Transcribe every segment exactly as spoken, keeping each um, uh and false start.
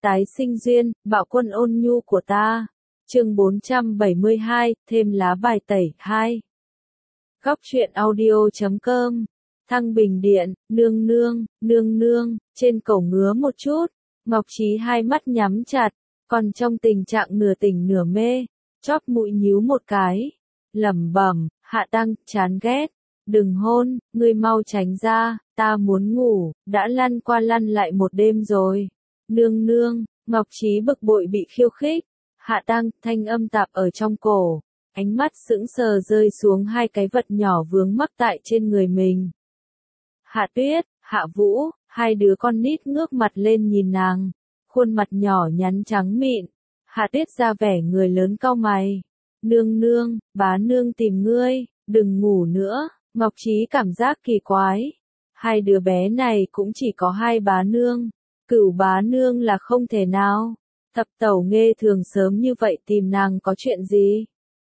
tái sinh duyên, bạo quân ôn nhu của ta. Chương bốn trăm bảy mươi hai, thêm lá bài tẩy, hai. Góc truyện audio chấm com. Thăng Bình Điện, nương nương, nương nương, trên cổ ngứa một chút, Ngọc Trí hai mắt nhắm chặt, còn trong tình trạng nửa tỉnh nửa mê, chóp mũi nhíu một cái, lẩm bẩm, Hạ Tăng, chán ghét, đừng hôn, ngươi mau tránh ra, ta muốn ngủ, đã lăn qua lăn lại một đêm rồi. Nương nương, Ngọc Trí bực bội bị khiêu khích, Hạ Tăng, thanh âm tạp ở trong cổ, ánh mắt sững sờ rơi xuống hai cái vật nhỏ vướng mắc tại trên người mình. Hạ Tuyết, Hạ Vũ, hai đứa con nít ngước mặt lên nhìn nàng, khuôn mặt nhỏ nhắn trắng mịn. Hạ Tuyết ra vẻ người lớn cau mày. Nương nương, bá nương tìm ngươi, đừng ngủ nữa. Ngọc Trí cảm giác kỳ quái. Hai đứa bé này cũng chỉ có hai bá nương. Cửu bá nương là không thể nào. Thập tẩu Nghê Thường sớm như vậy tìm nàng có chuyện gì?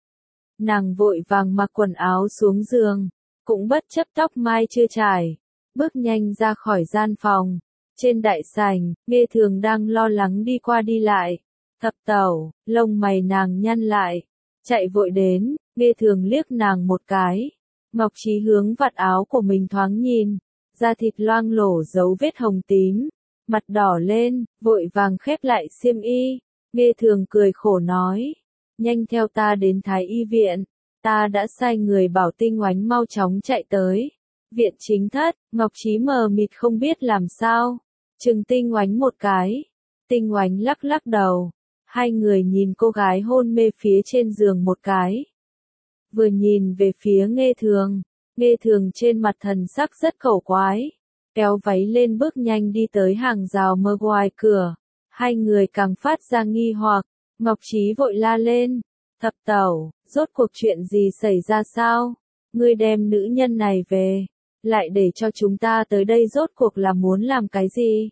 Nàng vội vàng mặc quần áo xuống giường, cũng bất chấp tóc mai chưa trải, bước nhanh ra khỏi gian phòng. Trên đại sảnh, Nghê Thường đang lo lắng đi qua đi lại. Thập tẩu, lông mày nàng nhăn lại, chạy vội đến, Nghê Thường liếc nàng một cái. Ngọc Trí hướng vạt áo của mình thoáng nhìn, da thịt loang lổ dấu vết hồng tím, mặt đỏ lên, vội vàng khép lại xiêm y. Nghê Thường cười khổ nói, nhanh theo ta đến Thái Y viện, ta đã sai người bảo Tinh Oánh mau chóng chạy tới. Viện chính thất, Ngọc Trí mờ mịt không biết làm sao, chừng Tinh Oánh một cái. Tinh Oánh lắc lắc đầu, hai người nhìn cô gái hôn mê phía trên giường một cái. Vừa nhìn về phía Nghê Thường, Nghê Thường trên mặt thần sắc rất khẩu quái, kéo váy lên bước nhanh đi tới hàng rào mờ ngoài cửa. Hai người càng phát ra nghi hoặc, Ngọc Trí vội la lên, thập tẩu, rốt cuộc chuyện gì xảy ra sao? Ngươi đem nữ nhân này về, lại để cho chúng ta tới đây rốt cuộc là muốn làm cái gì?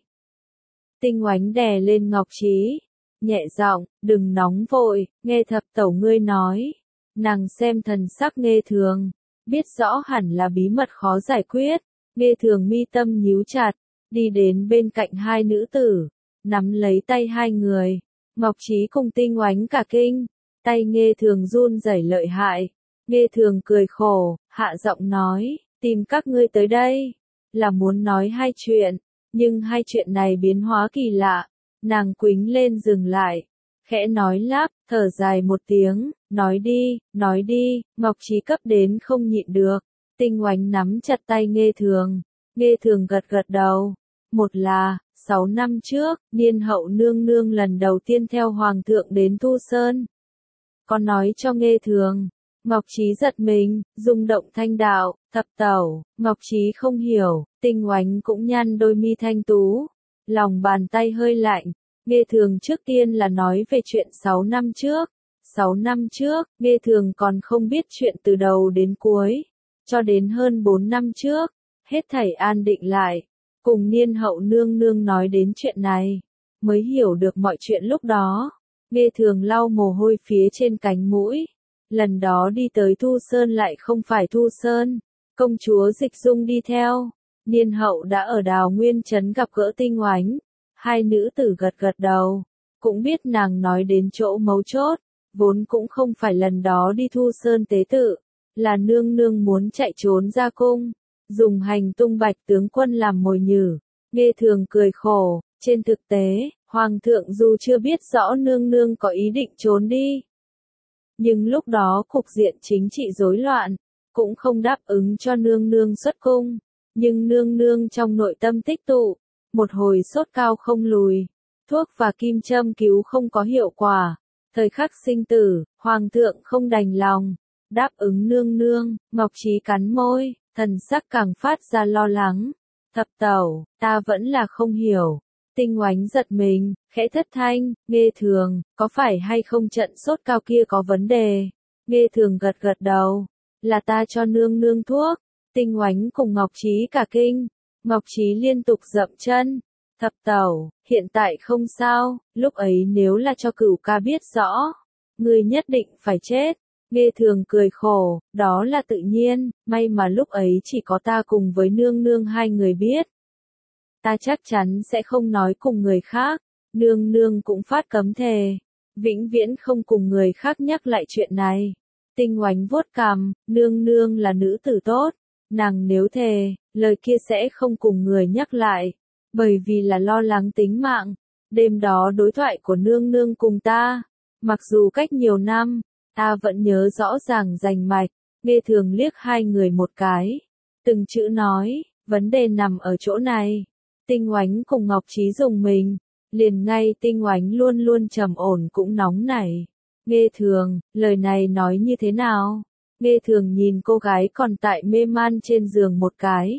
Tinh Oánh đè lên Ngọc Trí, nhẹ giọng, đừng nóng vội, nghe thập tẩu ngươi nói. Nàng xem thần sắc Nghê Thường, biết rõ hẳn là bí mật khó giải quyết. Nghê Thường mi tâm nhíu chặt, đi đến bên cạnh hai nữ tử, nắm lấy tay hai người. Ngọc Trí cùng Tinh Oánh cả kinh, tay Nghê Thường run rẩy lợi hại. Nghê Thường cười khổ, hạ giọng nói, tìm các ngươi tới đây, là muốn nói hai chuyện, nhưng hai chuyện này biến hóa kỳ lạ. Nàng quĩnh lên dừng lại, khẽ nói lắp, thở dài một tiếng, nói đi, nói đi. Ngọc Trí cấp đến không nhịn được. Tinh Oánh nắm chặt tay Nghê Thường, Nghê Thường gật gật đầu. Một là, sáu năm trước, Niên hậu nương nương lần đầu tiên theo Hoàng thượng đến Thu Sơn. Con nói cho Nghê Thường. Ngọc Trí giật mình, rung động thanh đạo, thập tẩu. Ngọc Trí không hiểu, Tinh Oánh cũng nhăn đôi mi thanh tú, lòng bàn tay hơi lạnh. Nghê Thường trước tiên là nói về chuyện sáu năm trước. Sáu năm trước, Nghê Thường còn không biết chuyện từ đầu đến cuối. Cho đến hơn bốn năm trước, hết thảy an định lại, cùng Niên hậu nương nương nói đến chuyện này, mới hiểu được mọi chuyện lúc đó. Nghê Thường lau mồ hôi phía trên cánh mũi. Lần đó đi tới Thu Sơn lại không phải Thu Sơn, công chúa Dịch Dung đi theo. Niên hậu đã ở Đào Nguyên Trấn gặp gỡ Tinh Oánh. Hai nữ tử gật gật đầu, cũng biết nàng nói đến chỗ mấu chốt, vốn cũng không phải lần đó đi Thu Sơn tế tự, là nương nương muốn chạy trốn ra cung, dùng hành tung Bạch tướng quân làm mồi nhử. Nghê Thường cười khổ, trên thực tế, Hoàng thượng dù chưa biết rõ nương nương có ý định trốn đi, nhưng lúc đó cục diện chính trị rối loạn, cũng không đáp ứng cho nương nương xuất cung, nhưng nương nương trong nội tâm tích tụ, một hồi sốt cao không lùi, thuốc và kim châm cứu không có hiệu quả, thời khắc sinh tử, Hoàng thượng không đành lòng, đáp ứng nương nương. Ngọc Trí cắn môi, thần sắc càng phát ra lo lắng. Thập tẩu, ta vẫn là không hiểu. Tinh Oánh giật mình, khẽ thất thanh, Nghê Thường, có phải hay không trận sốt cao kia có vấn đề? Nghê Thường gật gật đầu, là ta cho nương nương thuốc. Tinh Oánh cùng Ngọc Trí cả kinh, Ngọc Trí liên tục dậm chân. Thập tẩu, hiện tại không sao, lúc ấy nếu là cho Cửu ca biết rõ, ngươi nhất định phải chết. Nghê Thường cười khổ, đó là tự nhiên, may mà lúc ấy chỉ có ta cùng với nương nương hai người biết. Ta chắc chắn sẽ không nói cùng người khác, Nương nương cũng phát cấm thề, vĩnh viễn không cùng người khác nhắc lại chuyện này. Tinh Oánh vuốt cằm, nương nương là nữ tử tốt, nàng nếu thề, lời kia sẽ không cùng người nhắc lại, bởi vì là lo lắng tính mạng. Đêm đó đối thoại của nương nương cùng ta, mặc dù cách nhiều năm, ta vẫn nhớ rõ ràng rành mạch. Nghe Thường liếc hai người một cái, từng chữ nói, vấn đề nằm ở chỗ này. Tinh Oánh cùng Ngọc Trí dùng mình, liền ngay Tinh Oánh luôn luôn trầm ổn cũng nóng nảy. Nghe Thường, lời này nói như thế nào? Nghe Thường nhìn cô gái còn tại mê man trên giường một cái.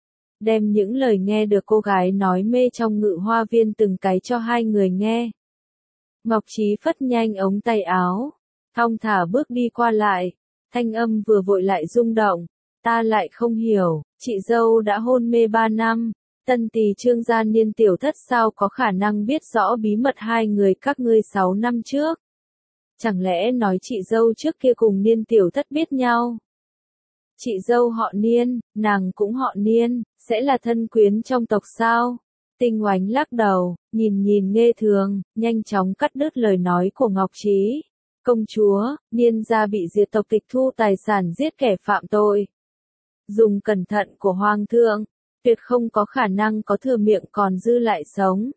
Đem những lời nghe được cô gái nói mê trong Ngự Hoa Viên từng cái cho hai người nghe. Ngọc Trí phất nhanh ống tay áo, thong thả bước đi qua lại, thanh âm vừa vội lại rung động. Ta lại không hiểu, chị dâu đã hôn mê ba năm, tân tỳ Trương gia niên tiểu thất sao có khả năng biết rõ bí mật hai người các ngươi sáu năm trước? Chẳng lẽ nói chị dâu trước kia cùng niên tiểu thất biết nhau? Chị dâu họ Niên, nàng cũng họ Niên, sẽ là thân quyến trong tộc sao? Tinh Oánh lắc đầu, nhìn nhìn Nghe Thường, nhanh chóng cắt đứt lời nói của Ngọc Trí. Công chúa, Niên gia bị diệt tộc tịch thu tài sản giết kẻ phạm tội. Dùng cẩn thận của Hoàng thượng, tuyệt không có khả năng có thừa miệng còn dư lại sống.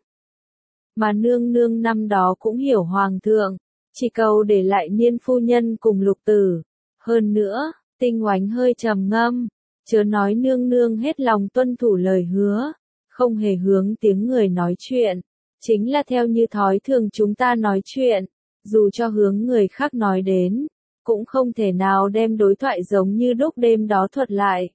Mà nương nương năm đó cũng hiểu Hoàng thượng, chỉ cầu để lại Niên phu nhân cùng lục tử. Hơn nữa, Tinh Oánh hơi trầm ngâm, chớ nói nương nương hết lòng tuân thủ lời hứa, không hề hướng tiếng người nói chuyện, chính là theo như thói thường chúng ta nói chuyện, dù cho hướng người khác nói đến, cũng không thể nào đem đối thoại giống như lúc đêm đó thuật lại.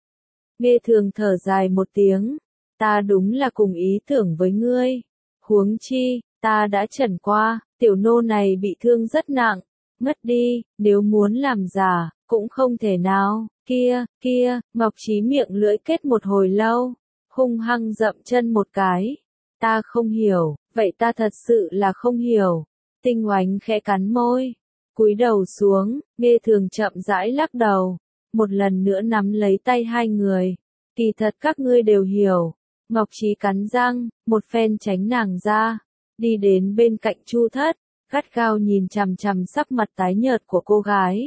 Nghe Thường thở dài một tiếng, ta đúng là cùng ý tưởng với ngươi, huống chi, ta đã chẩn qua, tiểu nô này bị thương rất nặng, ngất đi, nếu muốn làm giả, cũng không thể nào. Kia, kia, Ngọc Trí miệng lưỡi kết một hồi lâu, hung hăng dậm chân một cái. Ta không hiểu, vậy ta thật sự là không hiểu. Tinh Oánh khẽ cắn môi, cúi đầu xuống, Nghe Thường chậm rãi lắc đầu, một lần nữa nắm lấy tay hai người. Kỳ thật các ngươi đều hiểu. Ngọc Trí cắn răng, một phen tránh nàng ra, đi đến bên cạnh Chu Thất, gắt gao nhìn chằm chằm sắc mặt tái nhợt của cô gái.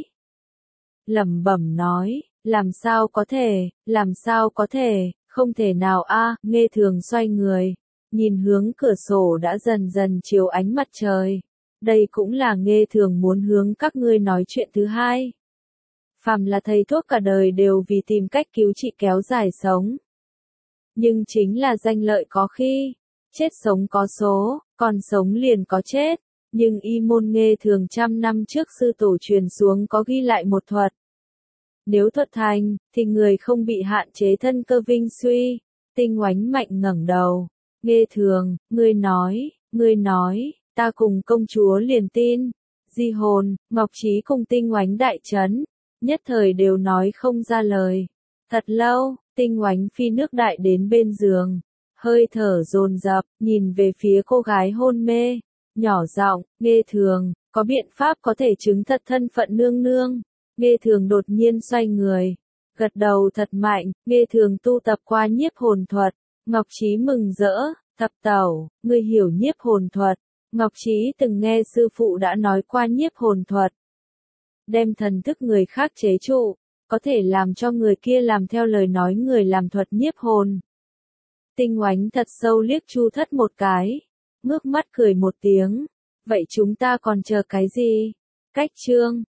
Lẩm bẩm nói, làm sao có thể, làm sao có thể, không thể nào a. Nghe Thường xoay người, nhìn hướng cửa sổ đã dần dần chiếu ánh mặt trời. Đây cũng là Nghe Thường muốn hướng các ngươi nói chuyện thứ hai. Phàm là thầy thuốc cả đời đều vì tìm cách cứu trị kéo dài sống. Nhưng chính là danh lợi có khi, chết sống có số, còn sống liền có chết. Nhưng y môn Nghe Thường trăm năm trước sư tổ truyền xuống có ghi lại một thuật. Nếu thuật thành, thì người không bị hạn chế thân cơ vinh suy. Tinh Oánh mạnh ngẩng đầu. Nghe Thường, ngươi nói, ngươi nói, ta cùng công chúa liền tin. Di hồn, Ngọc Trí cùng Tinh Oánh đại chấn, nhất thời đều nói không ra lời. Thật lâu, Tinh Oánh phi nước đại đến bên giường, hơi thở dồn dập, nhìn về phía cô gái hôn mê, nhỏ giọng, Nghe Thường, có biện pháp có thể chứng thật thân phận nương nương. Nghe Thường đột nhiên xoay người, gật đầu thật mạnh. Nghe Thường tu tập qua nhiếp hồn thuật. Ngọc Trí mừng rỡ, thập tẩu, ngươi hiểu nhiếp hồn thuật. Ngọc Trí từng nghe sư phụ đã nói qua nhiếp hồn thuật. Đem thần thức người khác chế trụ, có thể làm cho người kia làm theo lời nói người làm thuật nhiếp hồn. Tinh Oánh thật sâu liếc Chu Thất một cái, ngước mắt cười một tiếng. Vậy chúng ta còn chờ cái gì? Cách chương